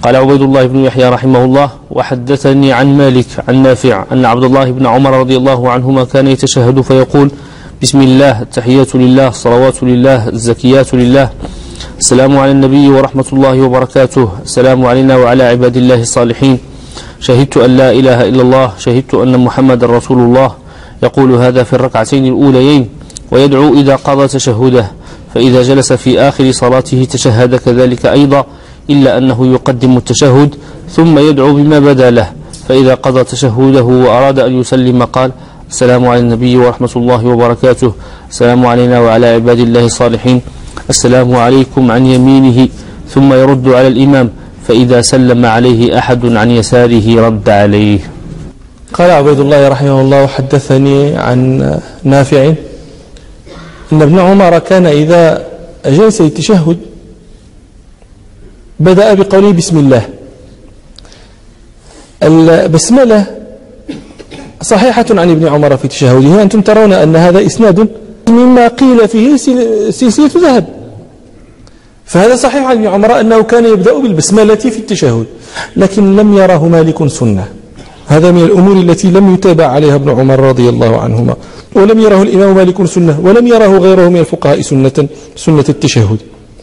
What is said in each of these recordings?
قال عبيد الله بن يحيى رحمه الله: وحدثني عن مالك عن نافع أن عبد الله بن عمر رضي الله عنهما كان يتشهد فيقول: بسم الله، التحيات لله، الصلوات لله، الزكيات لله، السلام على النبي ورحمة الله وبركاته، السلام علينا وعلى عباد الله الصالحين، شهدت أن لا إله إلا الله، شهدت أن محمد رسول الله. يقول هذا في الركعتين الأوليين، ويدعو إذا قضى تشهده، فإذا جلس في آخر صلاته تشهد كذلك أيضا، إلا أنه يقدم التشهد ثم يدعو بما بدا له، فإذا قضى تشهده وأراد أن يسلم قال: السلام على النبي ورحمة الله وبركاته، السلام علينا وعلى عباد الله الصالحين، السلام عليكم عن يمينه، ثم يرد على الإمام، فإذا سلم عليه أحد عن يساره رد عليه. قال عبيد الله رحمه الله: حدثني عن نافع أن ابن عمر كان إذا جلس التشهد بدأ بقوله بسم الله. البسملة صحيحة عن ابن عمر في تشهده، أنتم ترون أن هذا إسناد مما قيل فيه سلسلة ذهب، فهذا صحيح عن ابن عمر أنه كان يبدأ بالبسملة في التشهد، لكن لم يره مالك سنة. هذا من الأمور التي لم يتابع عليها ابن عمر رضي الله عنهما، ولم يره الإمام مالك سنة، ولم يره غيره من الفقهاء سنة التشهد،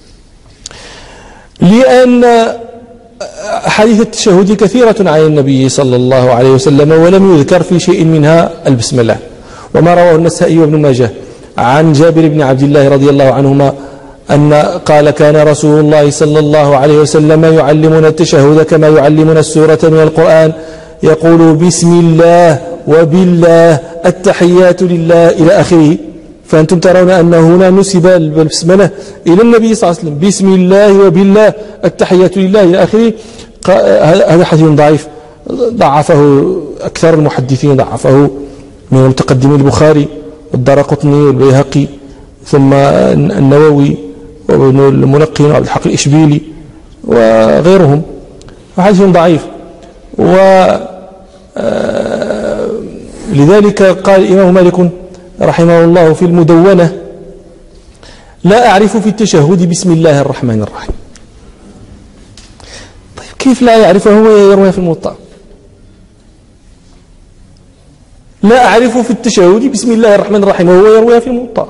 لأن حديث التشهد كثيرة عن النبي صلى الله عليه وسلم، ولم يذكر في شيء منها البسملة. وما رواه النسائي وابن ماجه عن جابر بن عبد الله رضي الله عنهما أن قال: كان رسول الله صلى الله عليه وسلم يعلمنا التشهد كما يعلمنا السورة من القرآن، يقول: بسم الله وبالله، التحيات لله، إلى آخره. فأنتم ترون أن هنا نسب البسملة إلى النبي صلى الله عليه وسلم: بسم الله وبالله، التحيات لله، إلى آخره. هذا حديث ضعيف، ضعفه أكثر المحدثين، ضعفه من متقدمي البخاري والدارقطني والبيهقي، ثم النووي وابن المنقي وعبد الحق الإشبيلي وغيرهم، حديث ضعيف. ولذلك قال الإمام مالك رحمه الله في المدونة: لا أعرف في التشهد بسم الله الرحمن الرحيم. طيب كيف لا يعرفه هو يروي في الموطأ؟ لا أعرف في التشهد بسم الله الرحمن الرحيم وهو يرويها في الموطأ،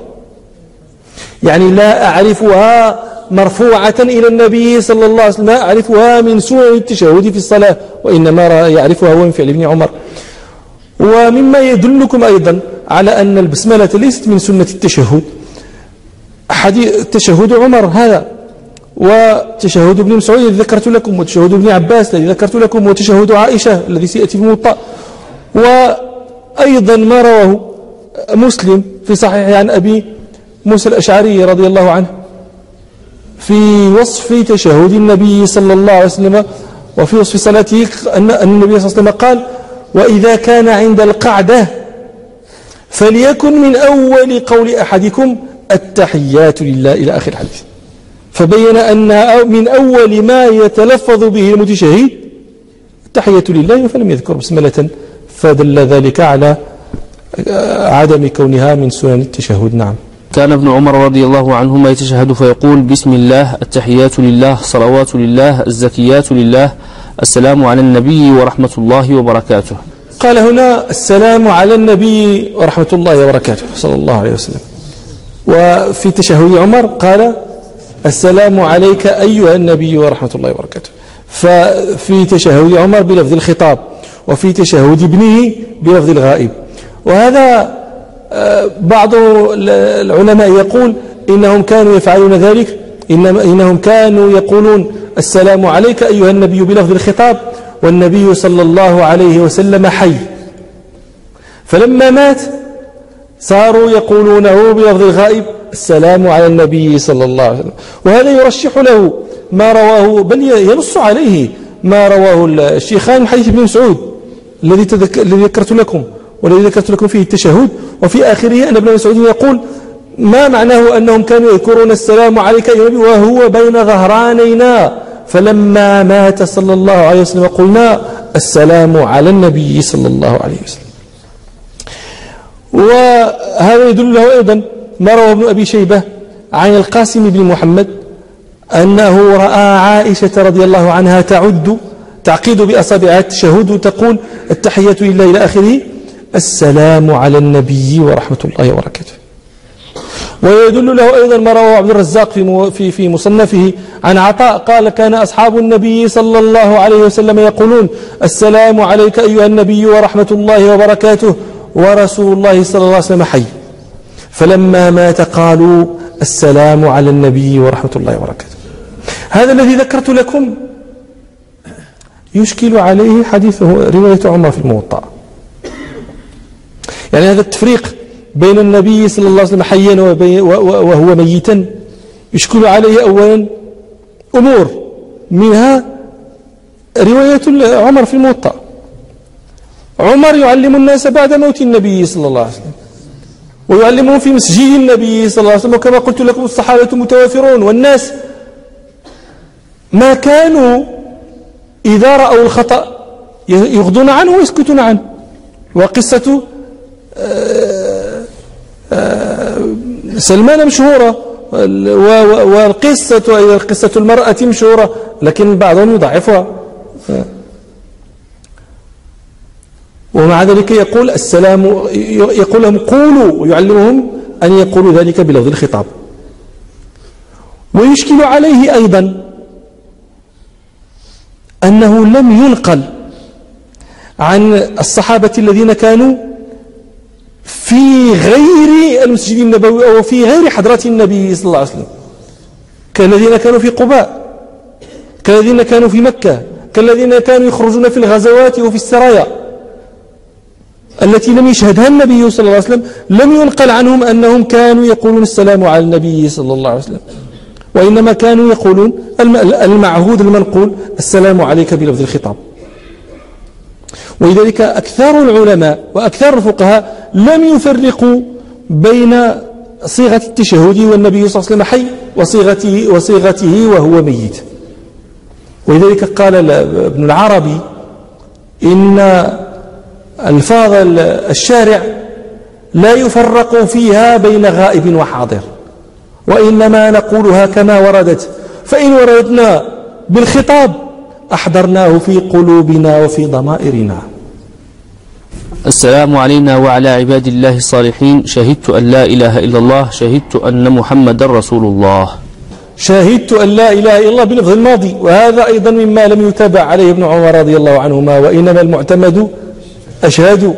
يعني لا أعرفها مرفوعة إلى النبي صلى الله عليه وسلم، لا أعرفها من سنن التشهد في الصلاة، وإنما يعرفها هو من فعل ابن عمر. ومما يدلكم أيضا على أن البسملة ليست من سنة التشهد حديث تشهد عمر هذا، وتشهد ابن مسعود الذي ذكرت لكم، وتشهد ابن عباس الذي ذكرت لكم، وتشهد عائشة الذي سيأتي في الموطأ، وأيضا ما رواه مسلم في صحيح عن أبي موسى الأشعري رضي الله عنه في وصف تشهد النبي صلى الله عليه وسلم وفي وصف صلاته، أن النبي صلى الله عليه وسلم قال: وإذا كان عند القعدة فليكن من أول قول أحدكم التحيات لله، إلى آخر الحديث. فبين أن من أول ما يتلفظ به المتشهد التحيات لله، فلم يذكر بسملة، فدل ذلك على عدم كونها من سنن التشهد. نعم. كان ابن عمر رضي الله عنهما يتشهد فيقول: بسم الله، التحيات لله، الصلوات لله، الزكيات لله، السلام على النبي ورحمة الله وبركاته. قال هنا: السلام على النبي ورحمة الله وبركاته صلى الله عليه وسلم. وفي تشهد عمر قال: السلام عليك أيها النبي ورحمة الله وبركاته. ففي تشهد عمر بلفظ الخطاب، وفي تشهد ابنه بلفظ الغائب. وهذا بعض العلماء يقول إنهم كانوا يفعلون ذلك، إنهم كانوا يقولون: السلام عليك أيها النبي بلفظ الخطاب، والنبي صلى الله عليه وسلم حي، فلما مات صاروا يقولونه بلفظ الغائب: السلام على النبي صلى الله عليه وسلم. وهذا يرشح له ما رواه، بل ينص عليه ما رواه الشيخان من حديث ابن مسعود الذي ذكرت لكم، والذي ذكرت لكم فيه التشهد، وفي آخره أن ابن مسعود يقول: ما معناه أنهم كانوا يذكرون السلام عليك أيها النبي وهو بين ظهرانينا، فلما مات صلى الله عليه وسلم قلنا: السلام على النبي صلى الله عليه وسلم. وهذا يدل له أيضا ما روى ابن أبي شيبة عن القاسم بن محمد أنه رأى عائشة رضي الله عنها تعقيد بأصابعها التشهد وتقول التحية لله إلى آخره السلام على النبي ورحمة الله وبركاته. ويدل له أيضا ما رواه عبد الرزاق في مصنفه عن عطاء قال كان أصحاب النبي صلى الله عليه وسلم يقولون السلام عليك أيها النبي ورحمة الله وبركاته ورسول الله صلى الله عليه وسلم حي، فلما مات قالوا السلام على النبي ورحمة الله وبركاته. هذا الذي ذكرت لكم يشكل عليه حديث رواية عمر في الموطأ، يعني هذا التفريق بين النبي صلى الله عليه وسلم حيا وهو ميتا يشكل عليه أولا أمور، منها رواية عمر في الموطأ. عمر يعلم الناس بعد موت النبي صلى الله عليه وسلم، ويعلمهم في مسجد النبي صلى الله عليه وسلم، وكما قلت لكم الصحابة متوافرون، والناس ما كانوا إذا رأوا الخطأ يغضون عنه ويسكتون عنه. وقصة سلمان مشهورة، والقصة قصة المرأة مشهورة، لكن بعضهم يضعفها، ومع ذلك يقول السلام، يقول لهم قولوا، ويعلمهم أن يقولوا ذلك بلفظ الخطاب. ويشكل عليه أيضا أنه لم ينقل عن الصحابة الذين كانوا في غير المسجد النبوي أو في غير حضرة النبي صلى الله عليه وسلم، كالذين كانوا في قباء، كالذين كانوا في مكة، كالذين كانوا يخرجون في الغزوات وفي السرايا التي لم يشهدها النبي صلى الله عليه وسلم، لم ينقل عنهم أنهم كانوا يقولون السلام على النبي صلى الله عليه وسلم، وإنما كانوا يقولون المعهود المنقول السلام عليك بلفظ الخطاب. ولذلك أكثر العلماء وأكثر الفقهاء لم يفرقوا بين صيغة التشهد والنبي صلى الله عليه وسلم حي وصيغته وهو ميت. ولذلك قال ابن العربي إن ألفاظ الشارع لا يفرق فيها بين غائب وحاضر، وإنما نقولها كما وردت، فإن وردنا بالخطاب أحضرناه في قلوبنا وفي ضمائرنا. السلام علينا وعلى عباد الله الصالحين، شهدت أن لا إله إلا الله، شهدت أن محمد رسول الله. شهدت أن لا إله إلا الله بلفظ الماضي، وهذا أيضا مما لم يتابع عليه ابن عمر رضي الله عنهما، وإنما المعتمد أشهد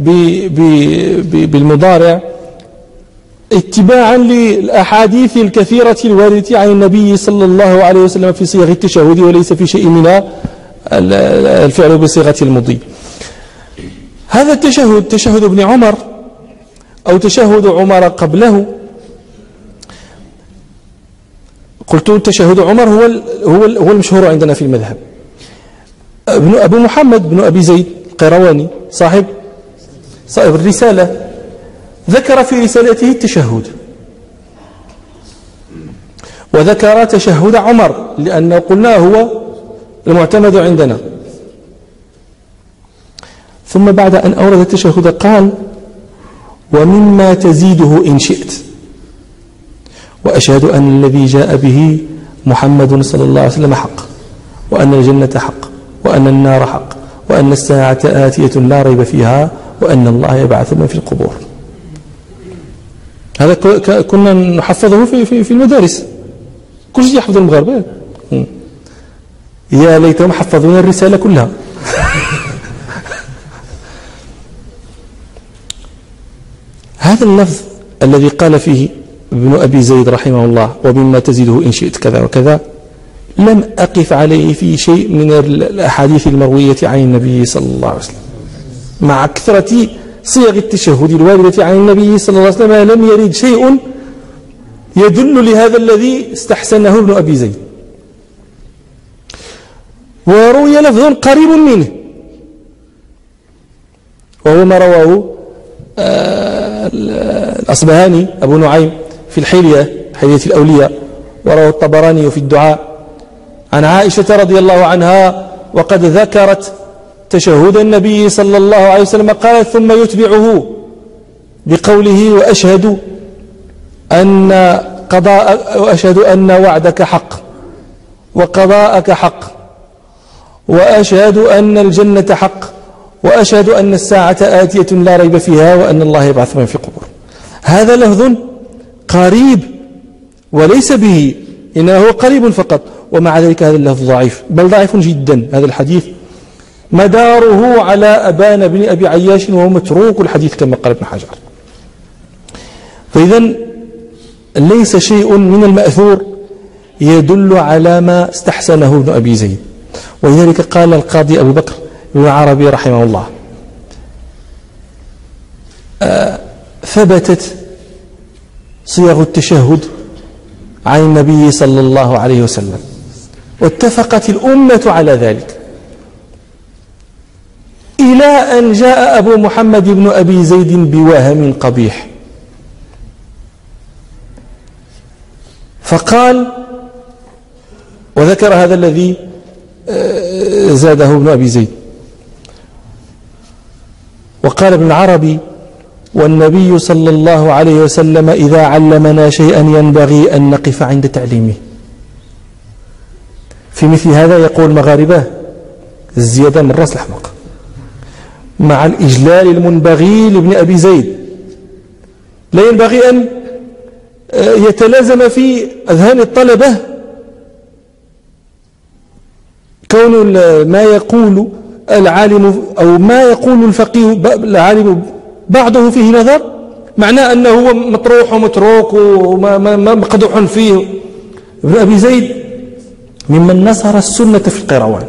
بالمضارع اتباعا للأحاديث الكثيرة الواردة عن النبي صلى الله عليه وسلم في صيغ التشهد، وليس في شيء منها الفعل بصيغة المضي. هذا التشهد، تشهد ابن عمر أو تشهد عمر قبله، قلت تشهد عمر هو المشهور عندنا في المذهب. أبو محمد بن أبي زيد القيرواني صاحب الرسالة ذكر في رسالته التشهد، وذكر تشهد عمر لأنه قلنا هو المعتمد عندنا. ثم بعد أن أورد التشهد قال ومما تزيده إن شئت، وأشهد أن الذي جاء به محمد صلى الله عليه وسلم حق، وأن الجنة حق، وأن النار حق، وأن الساعة آتية لا ريب فيها، وأن الله يبعث من في القبور. هذا كنا نحفظه في المدارس، كل شيء يحفظ المغاربة. يا ليتهم حفظونا الرسالة كلها. هذا اللفظ الذي قال فيه ابن أبي زيد رحمه الله ومما تزيده إن شئت كذا وكذا، لم أقف عليه في شيء من الأحاديث المروية عن النبي صلى الله عليه وسلم. مع كثرة صيغ التشهد الواردة عن النبي صلى الله عليه وسلم لم يرد شيء يدل لهذا الذي استحسنه ابن أبي زيد. وروي لفظ قريب منه، وهو ما رواه الأصبهاني أبو نعيم في الحلية، حلية الأولياء، ورواه الطبراني في الدعاء عن عائشة رضي الله عنها، وقد ذكرت تشهد النبي صلى الله عليه وسلم، قالت ثم يتبعه بقوله وأشهد أن وعدك حق وقضاءك حق، وأشهد أن الجنة حق، وأشهد أن الساعة آتية لا ريب فيها، وأن الله يبعث من في القبور. هذا لفظ قريب وليس به، إنه قريب فقط، ومع ذلك هذا اللفظ ضعيف، بل ضعيف جدا. هذا الحديث مداره على أبان بن أبي عياش، وهو متروك الحديث كما قال ابن حجر. فإذا ليس شيء من المأثور يدل على ما استحسنه ابن أبي زيد. ولذلك قال القاضي أبو بكر ابن عربي رحمه الله: ثبتت صيغ التشهد عن النبي صلى الله عليه وسلم، واتفقت الأمة على ذلك، إلى أن جاء أبو محمد بن أبي زيد بوهم قبيح، فقال، وذكر هذا الذي زاده ابن أبي زيد، وقال ابن العربي: والنبي صلى الله عليه وسلم إذا علمنا شيئا ينبغي أن نقف عند تعليمه. في مثل هذا يقول المغاربة: الزيادة من رأس الحمق، مع الإجلال المنبغي لابن أبي زيد. لا ينبغي أن يتلازم في أذهان الطلبة كون ما يقول العالم أو ما يقول الفقيه العالم بعضه فيه نظر، معناه أنه هو مطروح ومتروك ومقدوح فيه. ابن أبي زيد ممن نصر السنة في القيروان،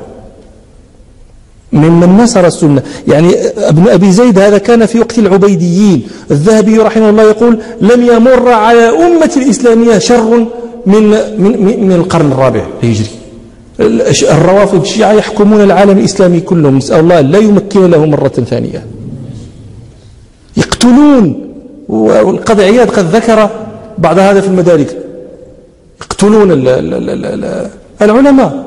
ممن نصر السنة. يعني ابن أبي زيد هذا كان في وقت العبيديين. الذهبي رحمه الله يقول: لم يمر على أمة الإسلامية شر من القرن الرابع الهجري. الروافض الشيعة يحكمون العالم الإسلامي كلهم، نسأل الله لا يمكن له مرة ثانية، يقتلون. والقاضي عياض قد ذكر بعض هذا في المدارك، يقتلون العلماء،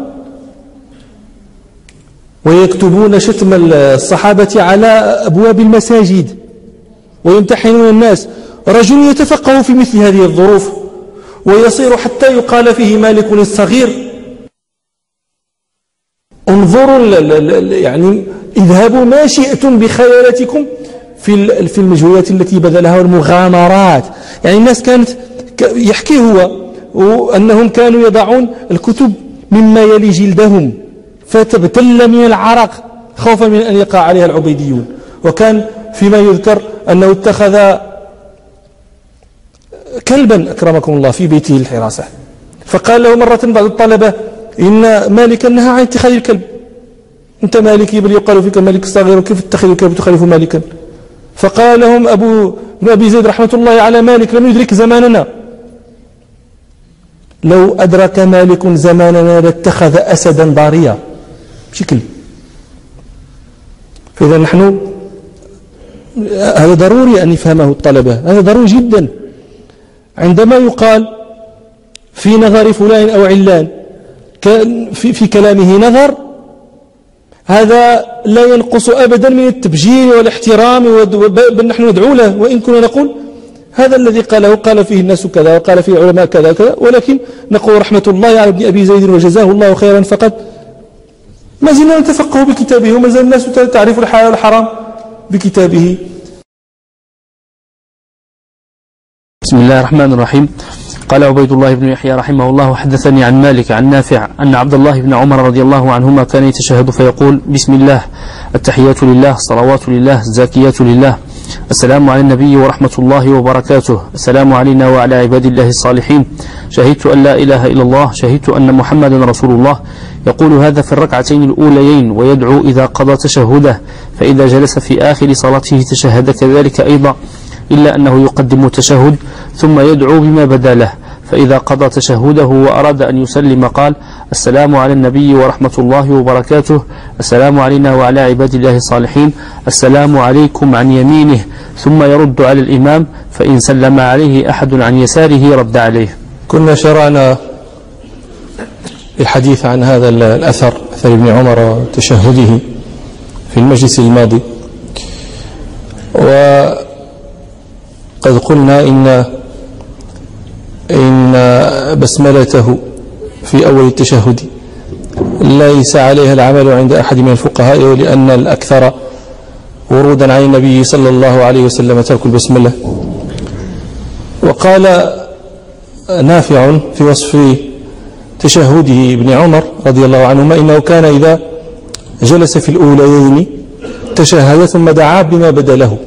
ويكتبون شتم الصحابة على أبواب المساجد، ويمتحنون الناس. رجل يتفقه في مثل هذه الظروف ويصير حتى يقال فيه مالك الصغير. انظروا، يعني اذهبوا ما شئتم بخيالاتكم في المجهودات التي بذلها والمغامرات. يعني الناس كانت يحكي هو أنهم كانوا يضعون الكتب مما يلي جلدهم فتبتل من العرق خوفا من أن يقع عليها العبيديون. وكان فيما يذكر أنه اتخذ كلبا أكرمكم الله في بيته الحراسة، فقال له مرة بعض الطلبة: إن مالكا نهى عن اتخاذ الكلب، أنت مالكي بل يقال فيك مالك الصغير، وكيف تتخذ الكلب تخالف مالكا؟ فقال لهم ابن أبي زيد رحمة الله على مالك: لم يدرك زماننا، لو أدرك مالك زماننا لاتخذ أسدا ضاريا بشكل. فإذا نحن هذا ضروري أن يفهمه الطلبة، هذا ضروري جدا. عندما يقال في نظر فلان أو علان في كلامه نظر، هذا لا ينقص أبدا من التبجيل والاحترام، بل نحن ندعو له، وإن كنا نقول هذا الذي قاله قال فيه الناس كذا وقال فيه العلماء كذا وكذا، ولكن نقول رحمة الله على ابن أبي زيد وجزاه الله خيرا، فقط ما زلنا نتفقه بكتابه، وما زال الناس تعرف الحلال والحرام بكتابه. بسم الله الرحمن الرحيم. قال عبيد الله بن يحيى رحمه الله: حدثني عن مالك عن نافع أن عبد الله بن عمر رضي الله عنهما كان يتشهد فيقول: بسم الله، التحيات لله، صلوات لله، الزاكيات لله، السلام على النبي ورحمة الله وبركاته، السلام علينا وعلى عباد الله الصالحين، شهدت أن لا إله إلا الله، شهدت أن محمدا رسول الله. يقول هذا في الركعتين الأوليين، ويدعو إذا قضى تشهده، فإذا جلس في آخر صلاته تشهد كذلك أيضا، إلا أنه يقدم التشهد ثم يدعو بما بدا له، فإذا قضى تشهده وأراد أن يسلم قال: السلام على النبي ورحمة الله وبركاته، السلام علينا وعلى عباد الله الصالحين، السلام عليكم عن يمينه، ثم يرد على الإمام، فإن سلم عليه أحد عن يساره رد عليه. كنا شرعنا الحديث عن هذا الأثر، أثر ابن عمر وتشهده في المجلس الماضي، وقد قلنا إن بسملته في أول التشهد ليس عليها العمل عند أحد من الفقهاء، ولأن الأكثر ورودا عن النبي صلى الله عليه وسلم ترك البسملة. وقال نافع في وصف تشهده ابن عمر رضي الله عنهما إنه كان إذا جلس في الأوليين تشهد ثم دعا بما بدا له.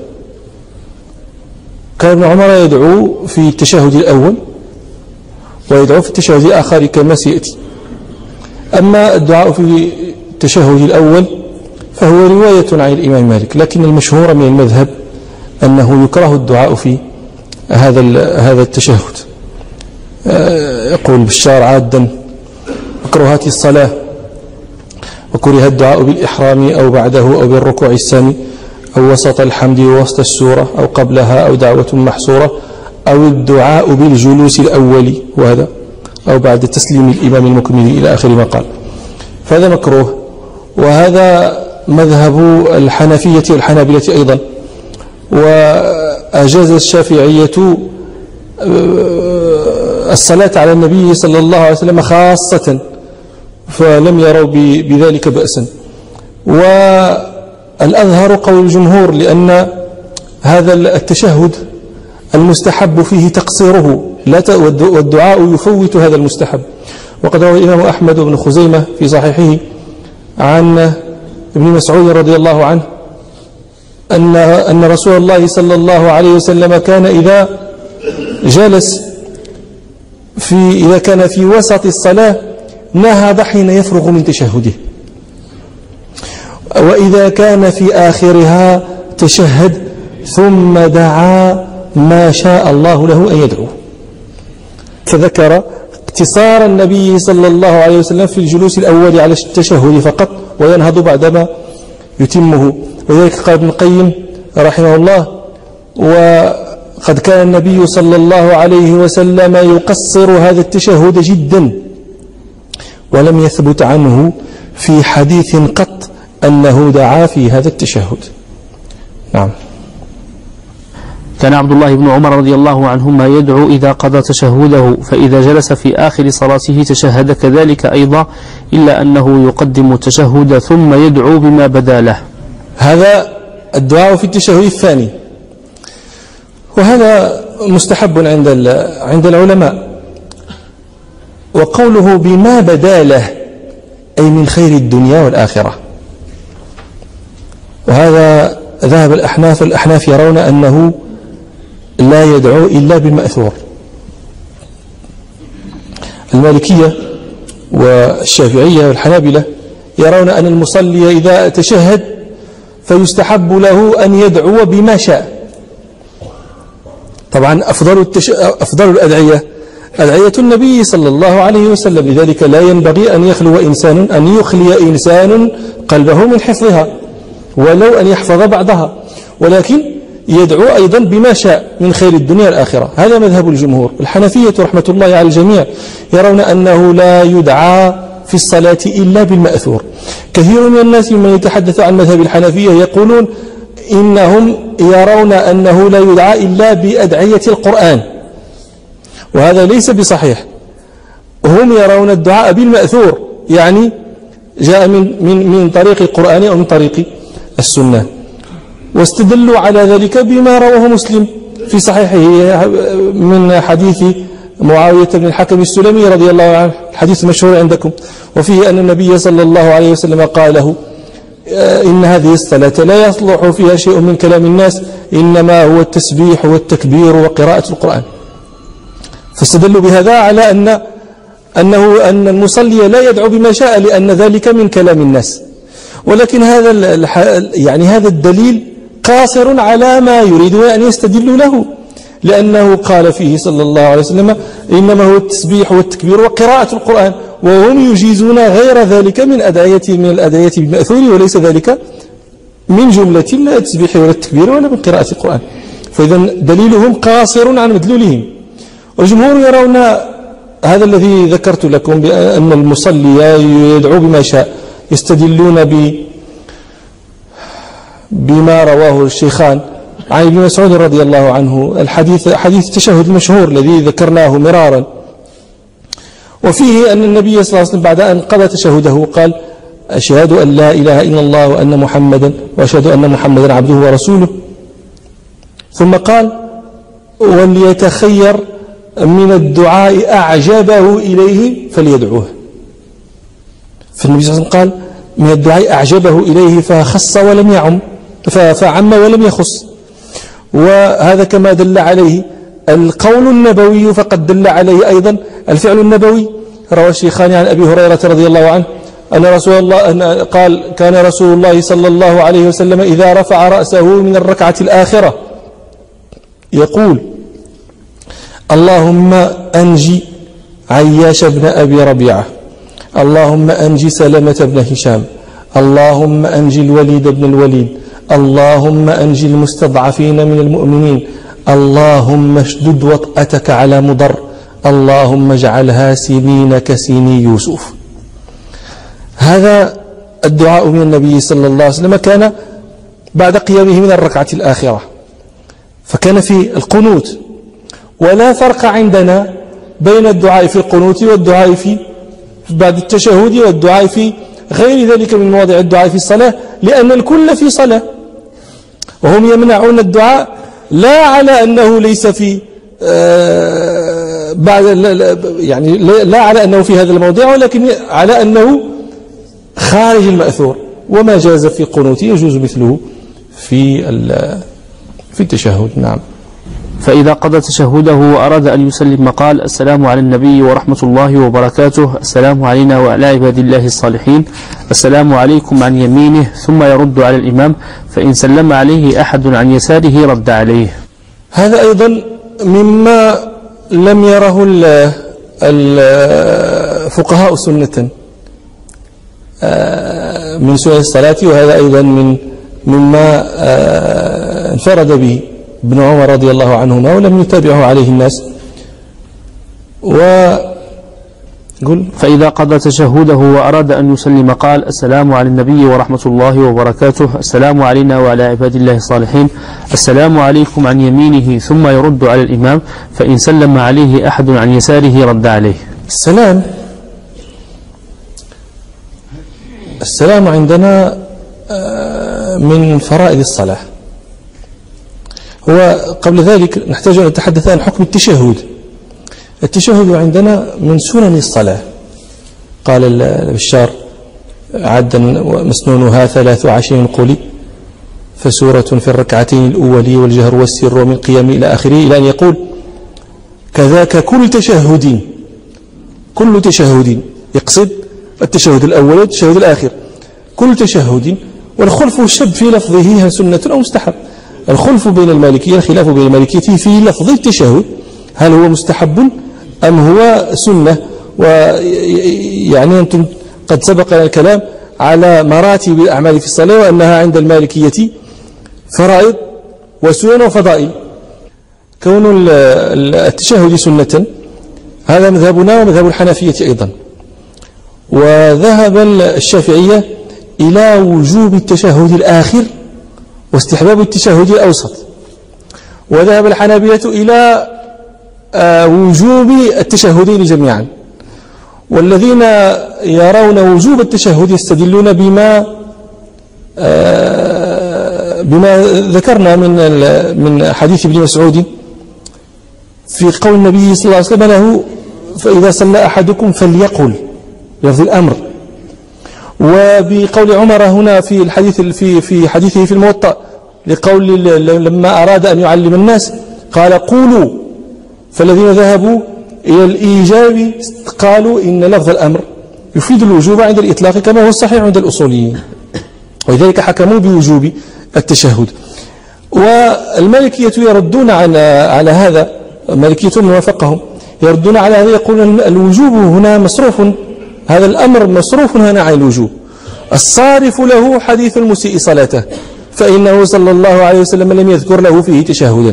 كان ابن عمر يدعو في التشهد الأول ويدعو في التشهد الآخر كما سيأتي. أما الدعاء في التشهد الأول فهو رواية عن الإمام مالك، لكن المشهور من المذهب أنه يكره الدعاء في هذا التشهد. يقول بشار عادا مكروهات الصلاة: وكره الدعاء بالإحرام أو بعده أو بالركوع الثاني أو وسط الحمد ووسط السورة أو قبلها أو دعوة محصورة أو الدعاء بالجلوس الأول وهذا أو بعد تسليم الإمام المكمل إلى آخر ما قال. فهذا مكروه، وهذا مذهب الحنفية والحنابلة أيضا. وأجاز الشافعية الصلاة على النبي صلى الله عليه وسلم خاصة، فلم يروا بذلك بأسا. والأظهر قول الجمهور، لأن هذا التشهد المستحب فيه تقصيره والدعاء يفوت هذا المستحب. وقد روى الإمام أحمد بن خزيمة في صحيحه عن ابن مسعود رضي الله عنه أن رسول الله صلى الله عليه وسلم كان إذا جلس إذا كان في وسط الصلاة نهض حين يفرغ من تشهده، وإذا كان في آخرها تشهد ثم دعا ما شاء الله له أن يدعو. فذكر اقتصار النبي صلى الله عليه وسلم في الجلوس الأول على التشهد فقط، وينهض بعدما يتمه. وذلك قال ابن القيم رحمه الله: وقد كان النبي صلى الله عليه وسلم يقصر هذا التشهد جدا، ولم يثبت عنه في حديث قط أنه دعا في هذا التشهد. نعم. كان عبد الله بن عمر رضي الله عنهما يدعو إذا قضى تشهده، فإذا جلس في آخر صلاته تشهد كذلك أيضا، إلا أنه يقدم التشهد ثم يدعو بما بدا له. هذا الدعاء في التشهد الثاني، وهذا مستحب عند العلماء. وقوله بما بدا له أي من خير الدنيا والآخرة. وهذا ذهب الأحناف يرون أنه لا يدعو إلا بالمأثور. المالكية والشافعية والحنابلة يرون أن المصلي إذا تشهد فيستحب له أن يدعو بما شاء. طبعا أفضل الأدعية أدعية النبي صلى الله عليه وسلم، لذلك لا ينبغي أن يخلي إنسان قلبه من حفظها ولو أن يحفظ بعضها، ولكن يدعو أيضا بما شاء من خير الدنيا والآخرة. هذا مذهب الجمهور. الحنفية رحمة الله على الجميع يرون أنه لا يدعى في الصلاة إلا بالمأثور. كثير من الناس من يتحدث عن مذهب الحنفية يقولون إنهم يرون أنه لا يدعى إلا بأدعية القرآن، وهذا ليس بصحيح. هم يرون الدعاء بالمأثور، يعني جاء من طريق القرآن أو من طريق السنة. واستدلوا على ذلك بما رواه مسلم في صحيحه من حديث معاوية بن الحكم السلمي رضي الله عنه، الحديث المشهور عندكم، وفيه أن النبي صلى الله عليه وسلم قال له: إن هذه الصلاة لا يصلح فيها شيء من كلام الناس، إنما هو التسبيح والتكبير وقراءة القرآن. فاستدلوا بهذا على أن المصلي لا يدعو بما شاء، لأن ذلك من كلام الناس. ولكن هذا الدليل قاصر على ما يريدون أن يستدلوا له، لأنه قال فيه صلى الله عليه وسلم: إنما هو التسبيح والتكبير وقراءة القرآن، وهم يجيزون غير ذلك من الأدعية بالمأثور، وليس ذلك من جملة لا التسبيح ولا التكبير ولا من قراءة القرآن. فإذا دليلهم قاصر عن مدلولهم. والجمهور يرون هذا الذي ذكرت لكم، بأن المصلي يدعو بما شاء، يستدلون بما رواه الشيخان عن ابن مسعود رضي الله عنه، حديث التشهد المشهور الذي ذكرناه مرارا. وفيه أن النبي صلى الله عليه وسلم بعد أن قضى تشهده قال أشهد أن لا إله إلا الله وأشهد أن محمدا عبده ورسوله، ثم قال وليتخير من الدعاء أعجبه إليه فليدعوه. فالنبي صلى الله عليه وسلم قال من الدعاء أعجبه إليه فخص ولم يعم، فعم ولم يخص. وهذا كما دل عليه القول النبوي فقد دل عليه أيضا الفعل النبوي. روى الشيخان عن أبي هريرة رضي الله عنه أن رسول الله قال كان رسول الله صلى الله عليه وسلم إذا رفع رأسه من الركعة الآخرة يقول اللهم أنجي عياش بن أبي ربيعة، اللهم أنجي سلمة بن هشام، اللهم أنجي الوليد بن الوليد، اللهم أنجي المستضعفين من المؤمنين، اللهم اشدد وطأتك على مضر، اللهم اجعلها سنين كسني يوسف. هذا الدعاء من النبي صلى الله عليه وسلم كان بعد قيامه من الركعة الآخرة، فكان في القنوت. ولا فرق عندنا بين الدعاء في القنوت والدعاء في بعد التشهد والدعاء في غير ذلك من مواضع الدعاء في الصلاة، لأن الكل في صلاة. وهم يمنعون الدعاء لا على أنه ليس في بعد يعني لا على أنه في هذا الموضع، ولكن على أنه خارج المأثور، وما جاز في قنوت يجوز مثله في التشهد. نعم. فإذا قضى تشهده وأراد أن يسلم قال السلام على النبي ورحمة الله وبركاته، السلام علينا وعلى عباد الله الصالحين، السلام عليكم عن يمينه، ثم يرد على الإمام، فإن سلم عليه أحد عن يساره رد عليه. هذا أيضا مما لم يره الفقهاء سنة من سنن الصلاة، وهذا أيضا مما انفرد به ابن عمر رضي الله عنهما ولم يتابعه عليه الناس. فإذا قضى تشهده وأراد أن يسلم قال السلام على النبي ورحمة الله وبركاته، السلام علينا وعلى عباد الله الصالحين، السلام عليكم عن يمينه، ثم يرد على الإمام، فإن سلم عليه أحد عن يساره رد عليه. السلام عندنا من فرائض الصلاة. وقبل ذلك نحتاج أن نتحدث عن حكم التشهد. التشهد عندنا من سنن الصلاة. قال البشار عدا مسنونها 23 قولي، فسورة في الركعتين الأولي والجهر والسر من قيام إلى آخره، إلى أن يقول كذاك كل تشهد يقصد التشهد الأول والتشهد الآخر، كل تشهد. والخلف الشب في لفظه هل سنة أو مستحب. الخلف بين المالكية، الخلاف بين المالكية في لفظ التشهد هل هو مستحب أم هو سنة. ويعني أنتم قد سبق الكلام على مراتب الأعمال في الصلاة، وأنها عند المالكية فرائض وسنن وفضائل. كون التشهد سنة هذا مذهبنا ومذهب الحنفية أيضا. وذهب الشافعية إلى وجوب التشهد الآخر واستحباب التشهد الأوسط، وذهب الحنابلة إلى وجوب التشهدين جميعا. والذين يرون وجوب التشهد يستدلون بما ذكرنا من حديث ابن مسعود في قول النبي صلى الله عليه وسلم له فإذا صلى أحدكم فليقل لفظ الأمر. وبقول عمر هنا في الحديث في حديثه في الموطأ لقول لما أراد أن يعلم الناس قال قولوا، فالذين ذهبوا إلى الإيجاب قالوا إن لفظ الأمر يفيد الوجوب عند الإطلاق كما هو الصحيح عند الأصوليين، ولذلك حكموا بوجوب التشهد. والمالكية يردون على هذا، مالكية موافقهم يردون على هذا، يقولون الوجوب هنا مصروف، هذا الأمر مصروف هنا عن الوجوب، الصارف له حديث المسيء صلاته، فإنه صلى الله عليه وسلم لم يذكر له فيه تشهدا.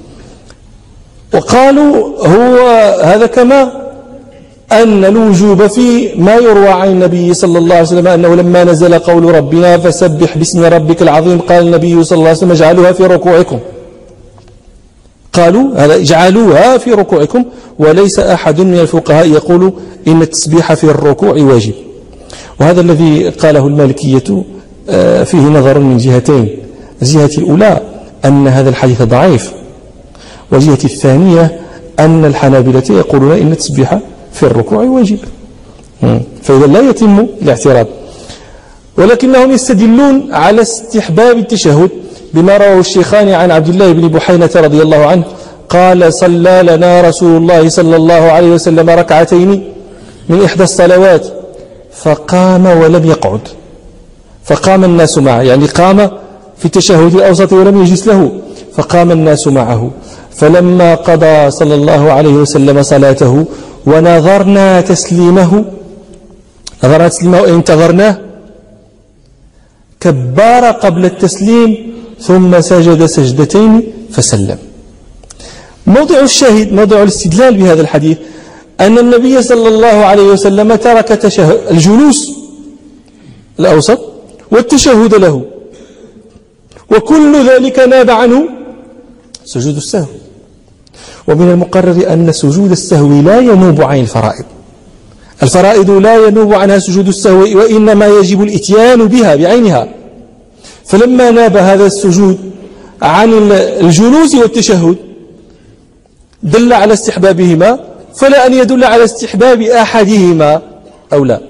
وقالوا هو هذا كما أن الوجوب في ما يروى عن النبي صلى الله عليه وسلم أنه لما نزل قول ربنا فسبح باسم ربك العظيم قال النبي صلى الله عليه وسلم اجعلوها في ركوعكم. قالوا هذا اجعلوها في ركوعكم، وليس أحد من الفقهاء يقول إن التسبيح في الركوع واجب. وهذا الذي قاله المالكية فيه نظر من جهتين: الجهة الأولى أن هذا الحديث ضعيف، والجهة الثانية أن الحنابلة يقولون إن التسبيح في الركوع واجب، فإذا لا يتم الاعتراض. ولكنهم يستدلون على استحباب التشهد بما رواه الشيخان عن عبد الله بن بحينة رضي الله عنه قال: صلى لنا رسول الله صلى الله عليه وسلم ركعتين من إحدى الصلوات فقام ولم يقعد، فقام الناس معه، يعني قام في التشهد الأوسط ولم يجلس له، فقام الناس معه. فلما قضى صلى الله عليه وسلم صلاته ونظرنا تسليمه، انتظرناه، كبر قبل التسليم ثم سجد سجدتين فسلم. موضع الشاهد، موضع الاستدلال بهذا الحديث، أن النبي صلى الله عليه وسلم ترك الجلوس الأوسط والتشهد له، وكل ذلك ناب عنه سجود السهو. ومن المقرر أن سجود السهو لا ينوب عن الفرائض، الفرائض لا ينوب عنها سجود السهو، وإنما يجب الإتيان بها بعينها. فلما ناب هذا السجود عن الجلوس والتشهد دل على استحبابهما، فلا أن يدل على استحباب أحدهما أو لا.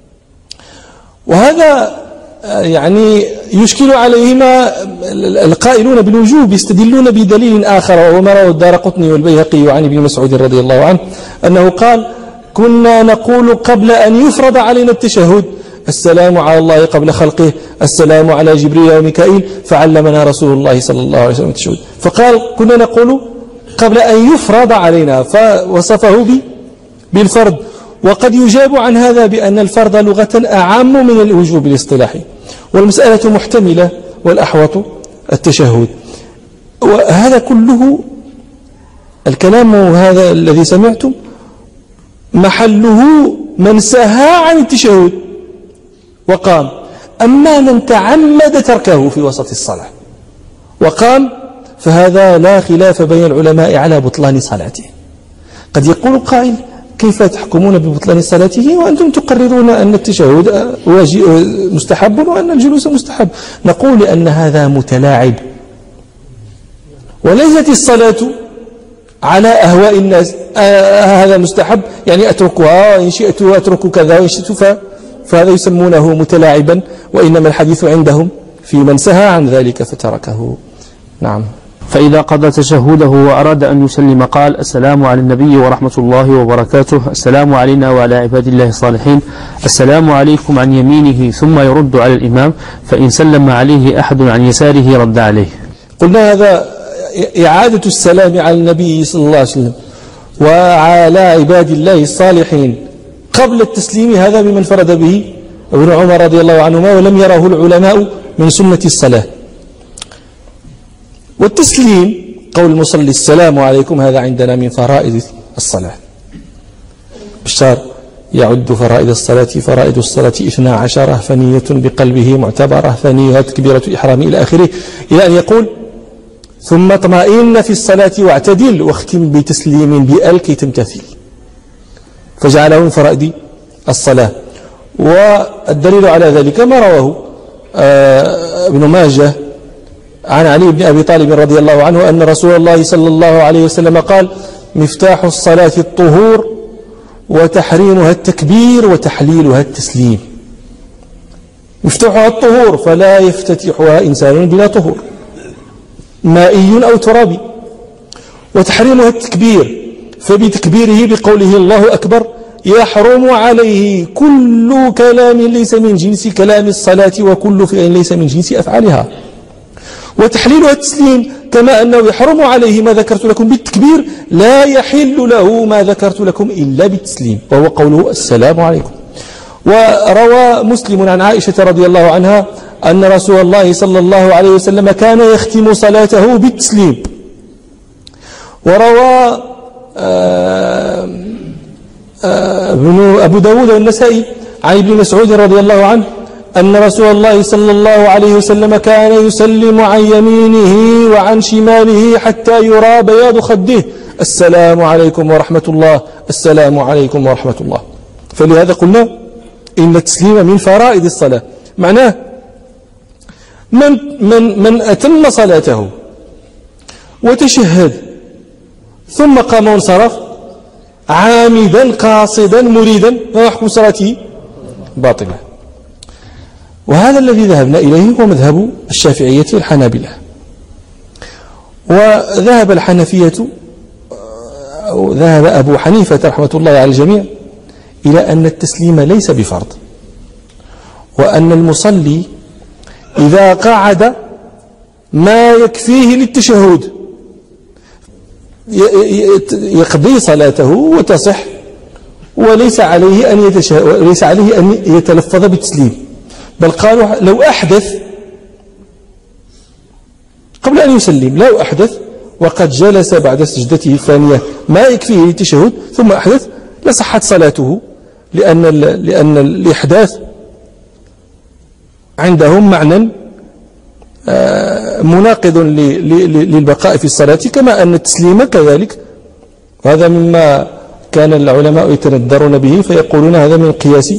وهذا يعني يشكل عليهما القائلون بالوجوب، يستدلون بدليل آخر، وهو ما رواه الدارقطني والبيهقي عن ابن مسعود رضي الله عنه أنه قال: كنا نقول قبل أن يفرض علينا التشهد: السلام على الله قبل خلقه، السلام على جبريل وميكائيل، فعلمنا رسول الله صلى الله عليه وسلم التشهد. فقال: كنا نقول قبل أن يفرض علينا، فوصفه بالفرض. وقد يجاب عن هذا بأن الفرض لغة أعم من الوجوب الاصطلاحي، والمسألة محتملة، والأحوط التشهد. وهذا كله الكلام هذا الذي سمعتم محله من سهى عن التشهد وقام. أما من تعمد تركه في وسط الصلاة وقام فهذا لا خلاف بين العلماء على بطلان صلاته. قد يقول قائل: كيف تحكمون ببطلان صلاته وأنتم تقررون أن التشهد مستحب وأن الجلوس مستحب؟ نقول لأن هذا متلاعب، وليست الصلاة على أهواء الناس. هذا مستحب يعني أتركها، وإن شئت أترك كذا، وإن شئت فهذا يسمونه متلاعبا، وإنما الحديث عندهم في من سهى عن ذلك فتركه. نعم. فإذا قضى تشهده وأراد أن يسلم قال: السلام على النبي ورحمة الله وبركاته، السلام علينا وعلى عباد الله الصالحين، السلام عليكم عن يمينه، ثم يرد على الإمام، فإن سلم عليه أحد عن يساره رد عليه. قلنا هذا إعادة السلام على النبي صلى الله عليه وسلم وعلى عباد الله الصالحين قبل التسليم، هذا ممن فرد به ابن عمر رضي الله عنهما، ولم يره العلماء من سنة الصلاة. والتسليم قول المصلي: السلام عليكم، هذا عندنا من فرائض الصلاة. بشار يعد فرائض الصلاة: فرائض الصلاة 12، فنية بقلبه معتبرة، ثانيها تكبيرة الإحرام، إلى آخره، إلى أن يقول: ثم اطمئن في الصلاة واعتدل، واختم بتسليم كي تمتثل، فجعله من فرائض الصلاة. والدليل على ذلك ما رواه ابن ماجه عن علي بن أبي طالب رضي الله عنه أن رسول الله صلى الله عليه وسلم قال: مفتاح الصلاة الطهور، وتحريمها التكبير، وتحليلها التسليم. مفتاحها الطهور، فلا يفتتحها إنسان بلا طهور مائي أو ترابي. وتحريمها التكبير، فبتكبيره بقوله الله أكبر يحرم عليه كل كلام ليس من جنس كلام الصلاة، وكل فعل ليس من جنس أفعالها. وتحليلها التسليم، كما أنه يحرم عليه ما ذكرت لكم بالتكبير، لا يحل له ما ذكرت لكم إلا بالتسليم، وهو قوله: السلام عليكم. وروى مسلم عن عائشة رضي الله عنها أن رسول الله صلى الله عليه وسلم كان يختم صلاته بالتسليم. وروى أبو داود والنسائي عن ابن مسعود رضي الله عنه أن رسول الله صلى الله عليه وسلم كان يسلم عن يمينه وعن شماله حتى يرى بياض خده: السلام عليكم ورحمة الله، السلام عليكم ورحمة الله. فلهذا قلنا إن التسليم من فرائض الصلاة. معناه من أتم صلاته وتشهد ثم قام وانصرف عامدا قاصدا مريدا فما حكم صلاته؟ باطلة. وهذا الذي ذهبنا إليه هو مذهب الشافعية والحنابلة. وذهب الحنفية أو ذهب أبو حنيفة رحمة الله على الجميع إلى أن التسليم ليس بفرض، وأن المصلي إذا قعد ما يكفيه للتشهد يقضي صلاته وتصح، وليس عليه أن يتلفظ بالتسليم. بل قالوا لو أحدث قبل أن يسلم، لو أحدث وقد جلس بعد سجدته الثانية ما يكفيه للتشهد ثم أحدث لصحت صلاته، لأن الإحداث عندهم معنى مناقض للبقاء في الصلاة، كما أن التسليم كذلك. وهذا مما كان العلماء يتندرون به، فيقولون هذا من قياس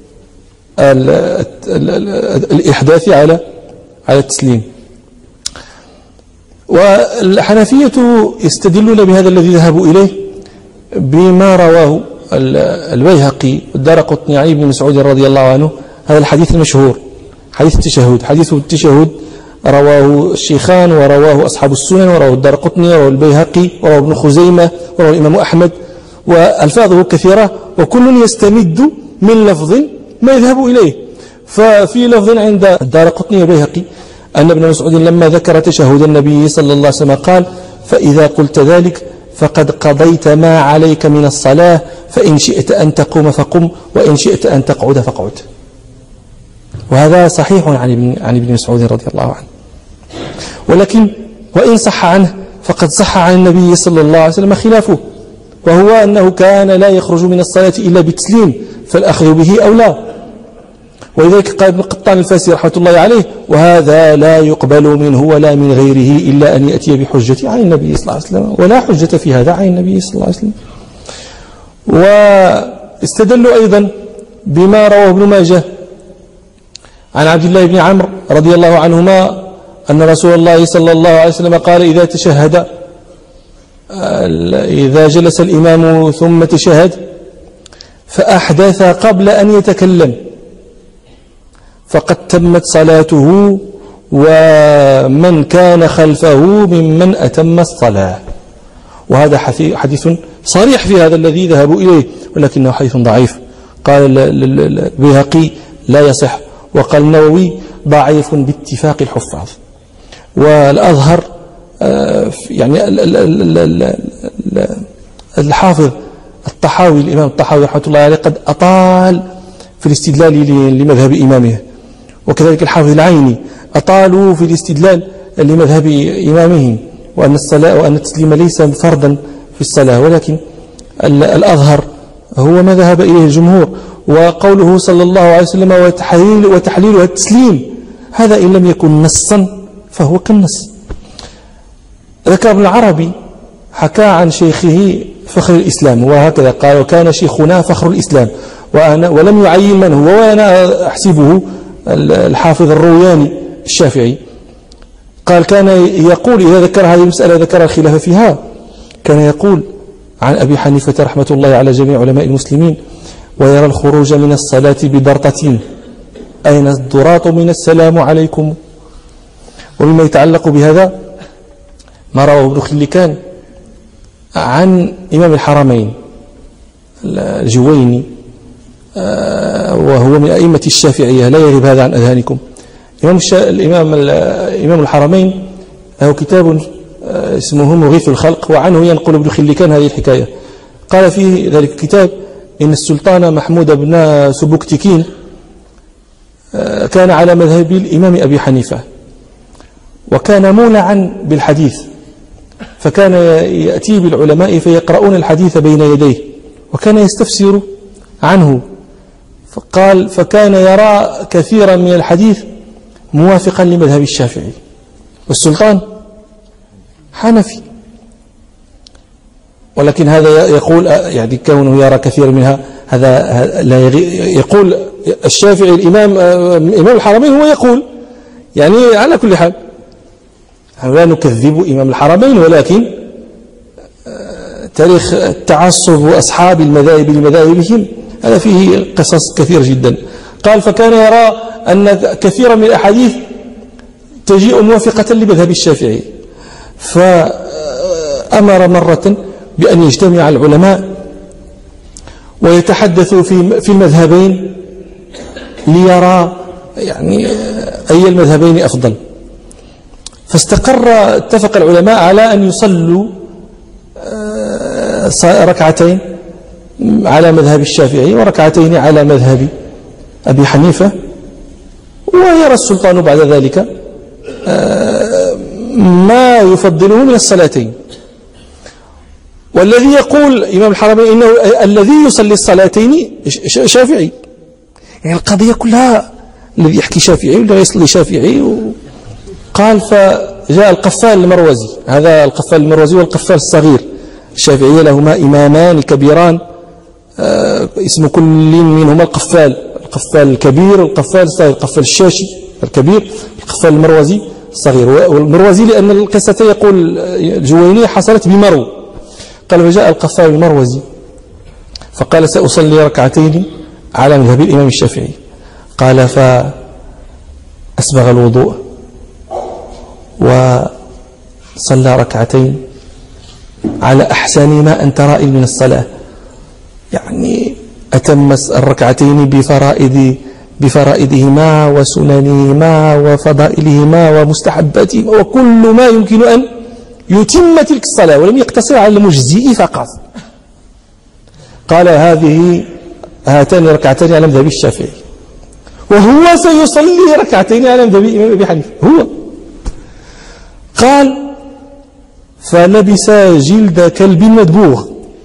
الإحداث على التسليم. والحنفية يستدلون بهذا الذي ذهبوا إليه بما رواه البيهقي والدارقطني عن ابن مسعود رضي الله عنه، هذا الحديث المشهور حديث التشهد. حديث التشهد رواه الشيخان ورواه أصحاب السنن ورواه الدارقطني ورواه البيهقي ورواه ابن خزيمة ورواه الإمام أحمد، وألفاظه كثيرة وكل يستمد من لفظ ما يذهب إليه. ففي لفظ عند الدارقطني والبيهقي أن ابن مسعود لما ذكر تشهد النبي صلى الله عليه وسلم قال: فإذا قلت ذلك فقد قضيت ما عليك من الصلاة، فإن شئت أن تقوم فقم، وإن شئت أن تقعد فقعد. وهذا صحيح عن ابن مسعود رضي الله عنه. ولكن وإن صح عنه فقد صح عن النبي صلى الله عليه وسلم خلافه، وهو أنه كان لا يخرج من الصلاة إلا بالتسليم، فالأخذ به أولى. ولذلك قال ابن قطان الفاسي رحمة الله عليه: وهذا لا يقبل منه ولا من غيره إلا أن يأتي بحجة عن النبي صلى الله عليه وسلم، ولا حجة في هذا عن النبي صلى الله عليه وسلم. واستدلوا أيضا بما رواه ابن ماجه عن عبد الله بن عمرو رضي الله عنهما أن رسول الله صلى الله عليه وسلم قال: إذا تشهد، إذا جلس الإمام ثم تشهد فأحدث قبل أن يتكلم فقد تمت صلاته، ومن كان خلفه ممن أتم الصلاة. وهذا حديث صريح في هذا الذي ذهبوا إليه، ولكنه حديث ضعيف. قال البيهقي لا يصح، وقال النووي ضعيف باتفاق الحفاظ. والأظهر يعني الحافظ الطحاوي، الإمام الطحاوي رحمة الله عليه، قد أطال في الاستدلال لمذهب إمامه، وكذلك الحافظ العيني أطالوا في الاستدلال لمذهب إمامهم، وأن الصلاة وأن التسليم ليس فرضا في الصلاة، ولكن الأظهر هو ما ذهب إليه الجمهور. وقوله صلى الله عليه وسلم: وتحليلها التسليم، هذا إن لم يكن نصا فهو كالنص. ذكر ابن العربي حكى عن شيخه فخر الإسلام، وهكذا قال: وكان شيخنا فخر الإسلام، ولم يعين من هو، وأنا أحسبه الحافظ الروياني الشافعي. قال: كان يقول إذا ذكر هذه المسألة ذكر الخلاف فيها، كان يقول عن أبي حنيفة رحمة الله على جميع علماء المسلمين: ويرى الخروج من الصلاة بضرطة، أين الضراط من السلام عليكم. ومما يتعلق بهذا ما رواه ابن خلكان عن إمام الحرمين الجويني، وهو من أئمة الشافعية، لا يغيب هذا عن أذهانكم. إمام الحرمين له كتاب اسمه مغيث الخلق، وعنه ينقل ابن خلكان هذه الحكاية. قال فيه ذلك الكتاب: إن السلطان محمود بن سبكتكين كان على مذهب الإمام أبي حنيفة، وكان مولعا بالحديث، فكان يأتي بالعلماء فيقرؤون الحديث بين يديه، وكان يستفسر عنه، فقال فكان يرى كثيرا من الحديث موافقا لمذهب الشافعي، والسلطان حنفي، ولكن هذا يقول يعني كونه يرى كثير منها هذا لا يقول الشافعي الإمام إمام الحرمين هو يقول يعني على كل حال لا نكذب إمام الحرمين، ولكن تاريخ التعصب وأصحاب المذاهب لمذاهبهم هذا فيه قصص كثير جدا. قال فكان يرى أن كثيرا من الأحاديث تجيء موافقة لمذهب الشافعي، فأمر مرة بأن يجتمع العلماء ويتحدثوا في المذهبين ليرى يعني أي المذهبين أفضل. اتفق العلماء على أن يصلوا ركعتين على مذهب الشافعي وركعتين على مذهب أبي حنيفة، ويرى السلطان بعد ذلك ما يفضله من الصلاتين. والذي يقول إمام الحرمين إنه الذي يصلي الصلاتين شافعي، يعني القضية كلها الذي يحكي شافعي والذي يصلي شافعي. قال فجاء القفال المروزي، هذا القفال المروزي والقفال الصغير الشافعية لهما إمامان كبيران اسم كل منهما القفال الكبير والقفال الصغير، القفال الشاشي الكبير، القفال المروزي الصغير. والمروزي لأن القصة يقول الجويني حصلت بمرو. قال فجاء القفال المروزي فقال سأصلي ركعتين على مذهب الإمام الشافعي. قال فأسبغ الوضوء وصلى ركعتين على أحسن ما أنت رائل من الصلاة، يعني أتم الركعتين بفرائدهما وسننهما وفضائلهما ومستحباتهما وكل ما يمكن أن يتم تلك الصلاة، ولم يقتصر على المجزئ فقط. قال هاتان ركعتان على مذهب الشافعي، وهو سيصلي ركعتين على مذهب الإمام أبي حنيفة هو. قال فلبس جلد كلب مدبوغ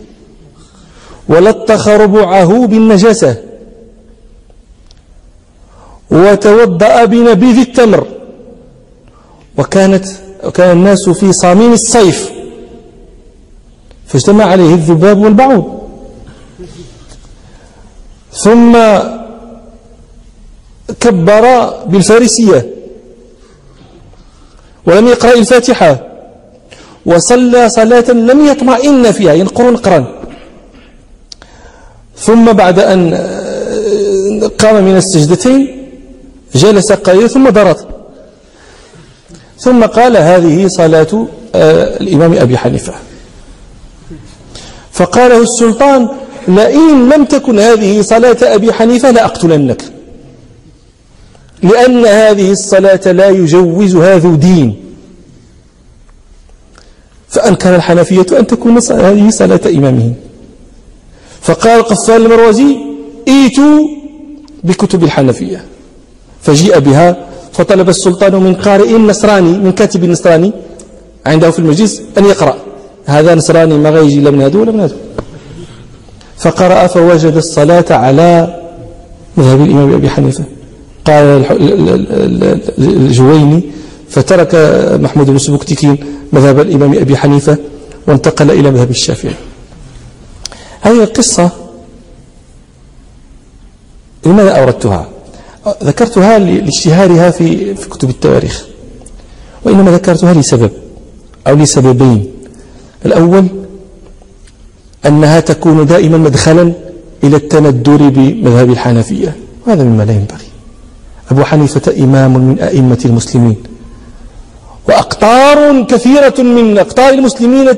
ولطخ ربعه بالنجاسة وتوضأ بنبيذ التمر، وكان الناس في صامين الصيف فاجتمع عليه الذباب والبعوض. ثم كبر بالفارسية ولم يقرأ الفاتحة وصلى صلاة لم يطمئن فيها ينقر نقرا. ثم بعد أن قام من السجدتين جلس قليلا ثم ضرط، ثم قال هذه صلاة الإمام أبي حنيفة. فقاله السلطان لئن لم تكن هذه صلاة أبي حنيفة لأقتلنك، لأن هذه الصلاة لا يجوزها ذو دين. فأنكر الحنفية أن تكون هذه صلاة إمامهم. فقال القفال المروزي ائتوا بكتب الحنفية، فجيء بها. فطلب السلطان من قارئ نصراني، من كاتب نصراني عنده في المجلس أن يقرأ. هذا نصراني ما غيجي لا من هذا ولا من هذا. فقرأ فوجد الصلاة على مذهب الإمام أبي حنيفة. قال الجويني فترك محمود بن سبكتكين مذهب الإمام أبي حنيفة وانتقل إلى مذهب الشافعي. هذه القصة لماذا أوردتها؟ ذكرتها لاشتهارها في كتب التواريخ، وإنما ذكرتها لسبب أو لسببين. الأول أنها تكون دائما مدخلا إلى التندر بمذهب الحنفية، وهذا مما لا ينبغي. أبو حنيفة إمام من أئمة المسلمين، وأقطار كثيرة من أقطار المسلمين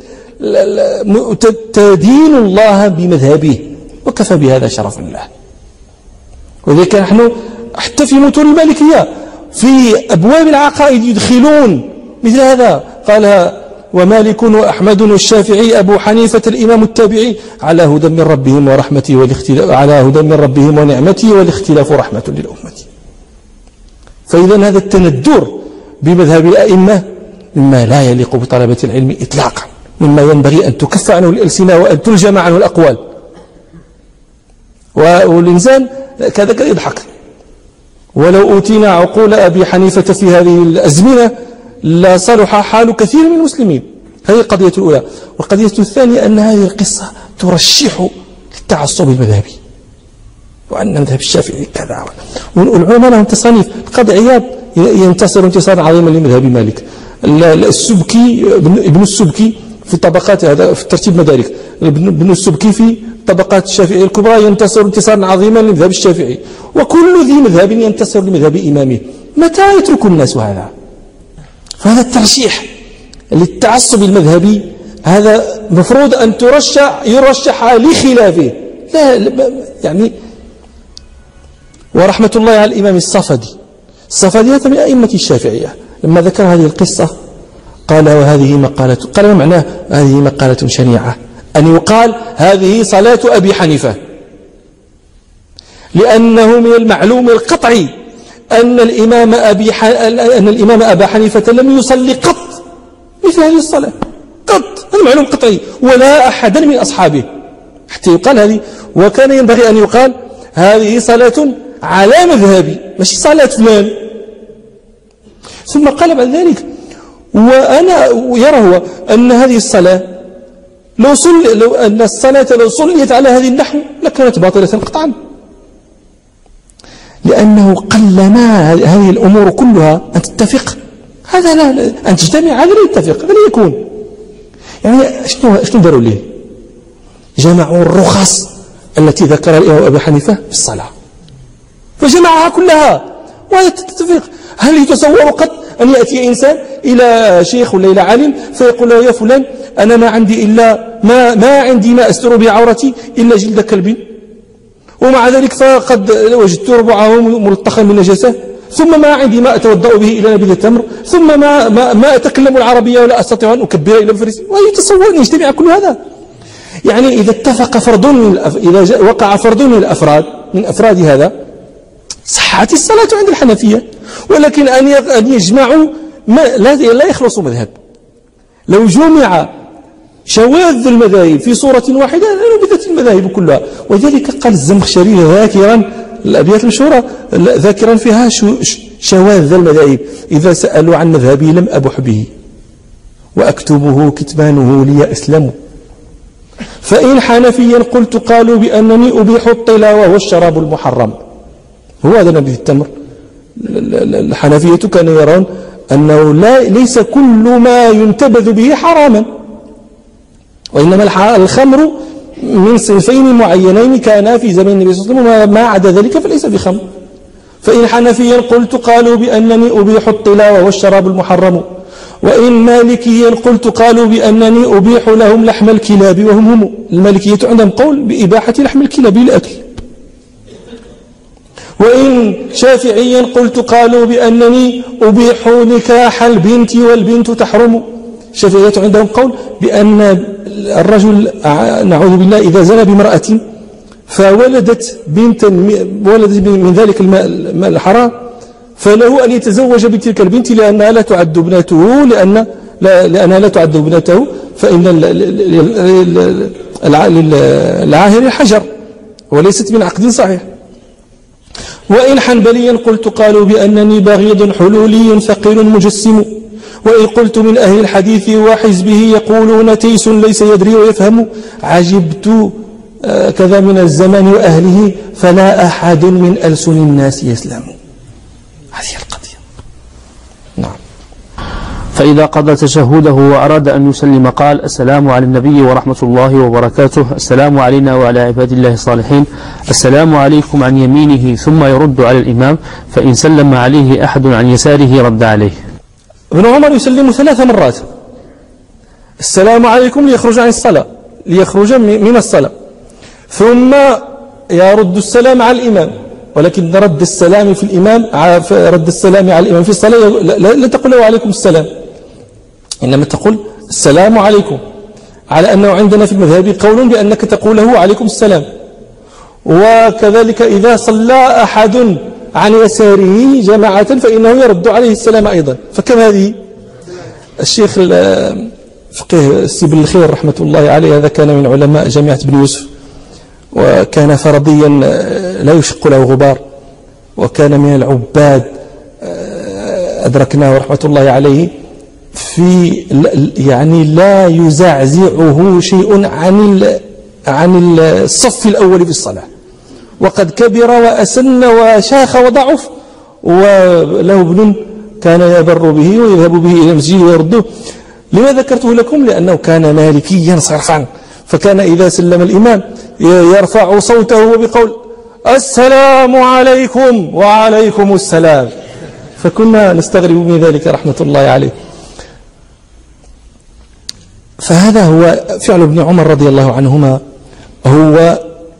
تدين الله بمذهبه، وكفى بهذا شرفا له. وذلك نحن حتى في متون المالكية في أبواب العقائد يدخلون مثل هذا. قال ومالك وأحمد والشافعي أبو حنيفة الإمام التابعي على هدى من ربهم ورحمته والاختلاف، على هدى من ربهم ونعمته والاختلاف رحمة للأمة. فإذا هذا التندر بمذهب الأئمة مما لا يليق بطلبة العلم إطلاقا، مما ينبغي أن تكف عنه الألسنة وأن تلجم عنه الأقوال. والإنسان كذلك يضحك. ولو أوتينا عقول أبي حنيفة في هذه الأزمنة لصلح حال كثير من المسلمين. هذه القضية الأولى. والقضية الثانية أن هذه القصة ترشح للتعصب المذهبي، وأن مذهب الشافعي كذا. والعلماء لهم تصانيف. القاضي عياض ينتصر انتصارا عظيما لمذهب مالك. السبكي ابن السبكي في طبقات هذا في ترتيب مدارك، ابن السبكي في طبقات الشافعي الكبرى ينتصر انتصارا عظيما لمذهب الشافعي. وكل ذي مذهب ينتصر لمذهب إمامه. متى يترك الناس هذا؟ فهذا الترشيح للتعصب المذهبي هذا مفروض أن يرشح لخلافه. لا يعني. ورحمة الله على الإمام الصفدي هذا من أئمة الشافعية، لما ذكر هذه القصة قال وهذه مقالة، قال ما معناه هذه مقالة شنيعة، أن يقال هذه صلاة أبي حنيفة، لأنه من المعلوم القطعي أن الإمام أبا حنيفة لم يصلي قط مثل هذه الصلاة قط. هذا معلوم قطعي، ولا أحدا من أصحابه حتى يقال هذه. وكان ينبغي أن يقال هذه صلاة على مذهبي، مش صلاة فلان. ثم قال بعد ذلك وأنا يرى هو أن هذه الصلاة لو أن الصلاة لو صليت على هذه النحو لكانت باطلة قطعا، لأنه قلما هذه الأمور كلها أن تتفق. هذا لا أن تجتمع، هذا لا يتفق، هذا لا يكون. يعني شنو داروا ليه؟ جمعوا الرخص التي ذكرها الإمام أبي حنيفة في الصلاة فجمعها كلها وهذا تتفق. هل يتصور قط أن يأتي إنسان إلى شيخ ولا إلى عالم فيقول له يا فلان أنا ما عندي ما أستر به عورتي إلا جلد كلب، ومع ذلك فقد وجدت ربعه ملطخا من نجاسة، ثم ما عندي ما أتوضأ به إلى نبيذ التمر، ثم ما أتكلم العربية ولا أستطيع أن أكبر إلى الفرس. ويتصور أن يجتمع كل هذا. يعني إذا اتفق فرد إذا وقع فرد من أفراد هذا صحت الصلاة عند الحنفية. ولكن أن يجمعوا لا يخلص مذهب. لو جمع شواذ المذاهب في صورة واحدة لنبذت المذاهب كلها. وذلك قال الزمخشري ذاكرا الأبيات المشهورة ذاكرا فيها شواذ المذاهب: إذا سألوا عن مذهبي لم أبح به وأكتبه كتمانه لي أسلم، فإن حنفيا قلت قالوا بأنني أبيح الطلاوة والشراب المحرم. هو هذا نبيذ التمر. الحنفية كانوا يرون أنه ليس كل ما ينتبذ به حراما، وإنما الخمر من صنفين معينين كانا في زمن النبي صلى الله عليه وسلم، ما عدا ذلك فليس بخمر. فإن حنفيا قلت قالوا بأنني أبيح الطلاوة والشراب المحرم، وإن مالكيا قلت قالوا بأنني أبيح لهم لحم الكلاب وهم هم. المالكية عندهم قول بإباحة لحم الكلاب للأكل. وإن شافعيا قلت قالوا بأنني أبيح نكاح البنت والبنت تحرم. الشافعية عندهم قول بأن الرجل نعوذ بالله إذا زنى بامرأة فولدت بنتا من ذلك الماء الحرام فله أن يتزوج بتلك البنت لأنها لا تعد ابنته، لأنها لا تعد ابنته، فإن العاهر الحجر وليست من عقد صحيح. وإن حنبليا قلت قالوا بأنني بغيض حلولي ثقيل مجسم، وإن قلت من أهل الحديث وحزبه يقولون تيس ليس يدري ويفهم، عجبت كذا من الزمان وأهله فلا أحد من ألسن الناس يسلم. هذه القضية. نعم. فإذا قضى تشهده وأراد أن يسلم قال: السلام على النبي ورحمة الله وبركاته، السلام علينا وعلى عباد الله الصالحين، السلام عليكم عن يمينه، ثم يرد على الإمام، فإن سلم عليه أحد عن يساره رد عليه. ابن عمر يسلم 3 مرات: السلام عليكم ليخرج عن الصلاة، ليخرج من الصلاة، ثم يرد السلام على الإمام. ولكن رد السلام على الإمام في الصلاة لا تقول له عليكم السلام، إنما تقول السلام عليكم، على أنه عندنا في المذهب قول بأنك تقول له عليكم السلام. وكذلك إذا صلى أحد عن يساره جماعة فإنه يرد عليه السلام أيضا. فكم هذه؟ الشيخ الفقيه السيب الخير رحمة الله عليه هذا كان من علماء جامعة بن يوسف، وكان فرضيا لا يشق له غبار، وكان من العباد أدركناه رحمة الله عليه يعني لا يزعزعه شيء عن الصف الأول في الصلاة، وقد كبر وأسن وشاخ وضعف، وله ابن كان يبر به ويذهب به إلى المسجد ويرده. لما ذكرته لكم؟ لأنه كان مالكيا صرفا، فكان إذا سلم الإمام يرفع صوته بقول السلام عليكم وعليكم السلام، فكنا نستغرب من ذلك رحمة الله عليه. فهذا هو فعل ابن عمر رضي الله عنهما، هو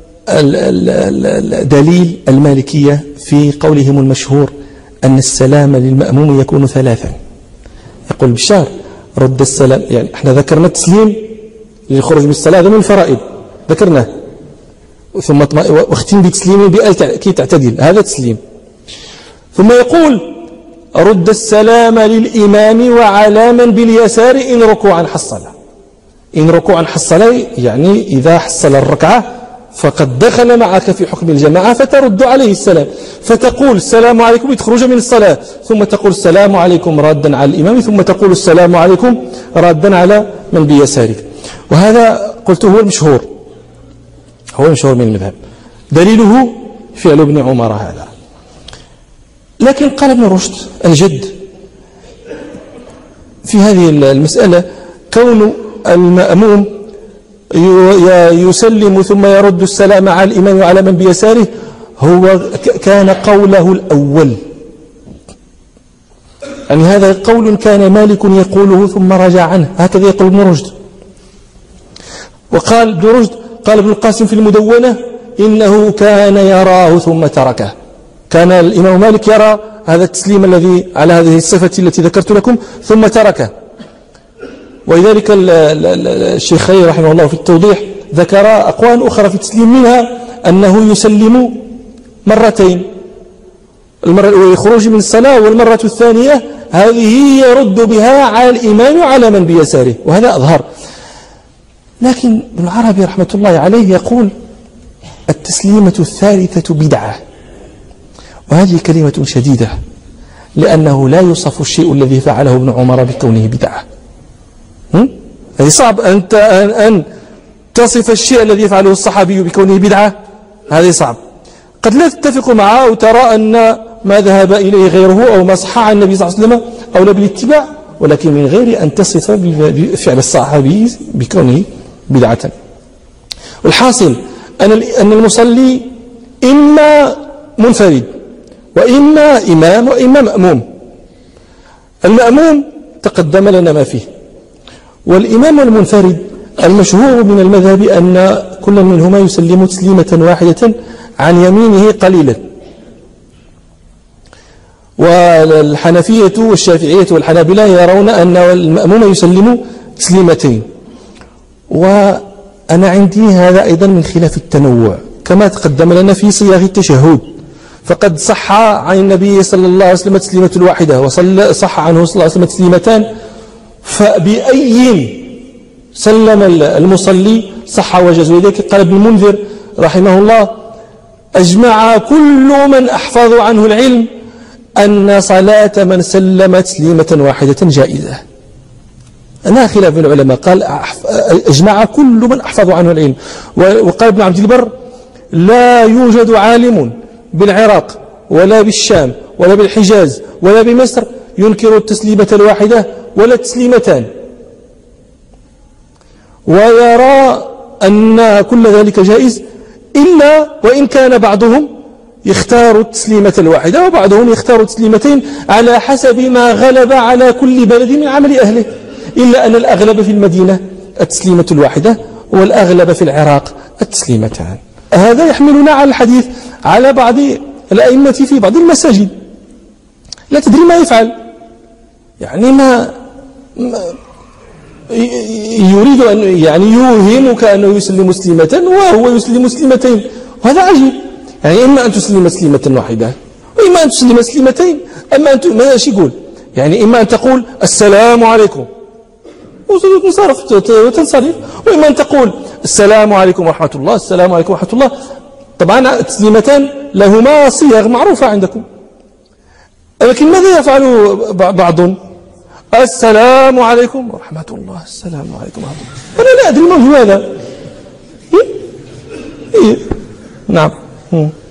دليل المالكية في قولهم المشهور أن السلام للمأموم يكون ثلاثا. يقول بشار رد السلام، يعني احنا ذكرنا التسليم للخروج من الصلاة، هذا من الفرائض ذكرناه، ثم واختم بتسليم كي تعتدل، هذا تسليم. ثم يقول رد السلام للإمام وعلى من باليسار إن ركوعا حصل. إن ركوعا حصل يعني إذا حصل الركعة فقد دخل معك في حكم الجماعة، فترد عليه السلام، فتقول السلام عليكم لتخرج من الصلاة، ثم تقول السلام عليكم رادا على الإمام، ثم تقول السلام عليكم رادا على من بيسارك. وهذا قلت هو المشهور، هو المشهور من المذهب، دليله فعل ابن عمر هذا. لكن قال ابن رشد الجد في هذه المسألة كون المأموم يسلم ثم يرد السلام على الإمام وعلى من بيساره هو كان قوله الأول، يعني هذا قول كان مالك يقوله ثم رجع عنه، هكذا يقول ابن رشد. وقال ابن رشد قال ابن القاسم في المدونة إنه كان يراه ثم تركه، كان الإمام مالك يرى هذا التسليم الذي على هذه الصفة التي ذكرت لكم ثم تركه. ولذلك الشيخين رحمه الله في التوضيح ذكر أقوال أخرى في التسليم، منها أنه يسلم مرتين، المرة الأولى خروج من الصلاة، والمرة الثانية هذه يرد بها على الإمام وعلى من بيساره، وهذا أظهر. لكن ابن العربي رحمة الله عليه يقول التسليمة الثالثة بدعة، وهذه كلمة شديدة، لأنه لا يوصف الشيء الذي فعله ابن عمر بكونه بدعة. هذه صعب أن تصف الشيء الذي يفعله الصحابي بكونه بدعة، هذه صعب. قد لا تتفق معه وترى أن ما ذهب إليه غيره أو ما صح عن النبي صلى الله عليه وسلم أولى بالاتباع، ولكن من غير أن تصف بفعل الصحابي بكونه بدعة. والحاصل أن المصلي إما منفرد وإما إمام وإما مأموم. المأموم تقدم لنا ما فيه، والإمام المنفرد المشهور من المذهب أن كل منهما يسلم تسليمة واحدة عن يمينه قليلا، والحنفية والشافعية والحنابلة يرون أن المأموم يسلم تسليمتين. وأنا عندي هذا أيضا من خلاف التنوع كما تقدم لنا في صياغ التشهد، فقد صح عن النبي صلى الله عليه وسلم تسليمة واحدة، وصح عنه صلى الله عليه وسلم تسليمتان، فبأي سلم المصلي صح وجز. ولذلك قال ابن المنذر رحمه الله أجمع كل من أحفظ عنه العلم أن صلاة من سلم تسليمة واحدة جائزة. أنا خلاف العلماء، قال أجمع كل من أحفظ عنه العلم. وقال ابن عبد البر لا يوجد عالم بالعراق ولا بالشام ولا بالحجاز ولا بمصر ينكر التسليمة الواحدة ولا التسليمتان، ويرى أن كل ذلك جائز، إلا وإن كان بعضهم يختار التسليمة الواحدة وبعضهم يختار التسليمتين على حسب ما غلب على كل بلد من عمل أهله، إلا أن الأغلب في المدينة التسليمة الواحدة والأغلب في العراق التسليمتان. هذا يحملنا على الحديث على بعض الأئمة في بعض المساجد لا تدري ما يفعل، يعني ما يريد أن يعني يوهمك أنه يسلم مسلمة وهو يسلم مسلمتين، وهذا عجيب. يعني إما أن تسلم مسلمة واحدة وإما أن تسلم مسلمتين. أما أن ماذا يقول؟ يعني إما أن تقول السلام عليكم وتنصرف، وإما أن تقول السلام عليكم ورحمة الله، السلام عليكم ورحمة الله. طبعا التسليمتان لهما صيغ معروفة عندكم، لكن ماذا يفعل بعض؟ السلام عليكم ورحمة الله، السلام عليكم ورحمة الله. أنا لا أدري ما هو هذا. نعم.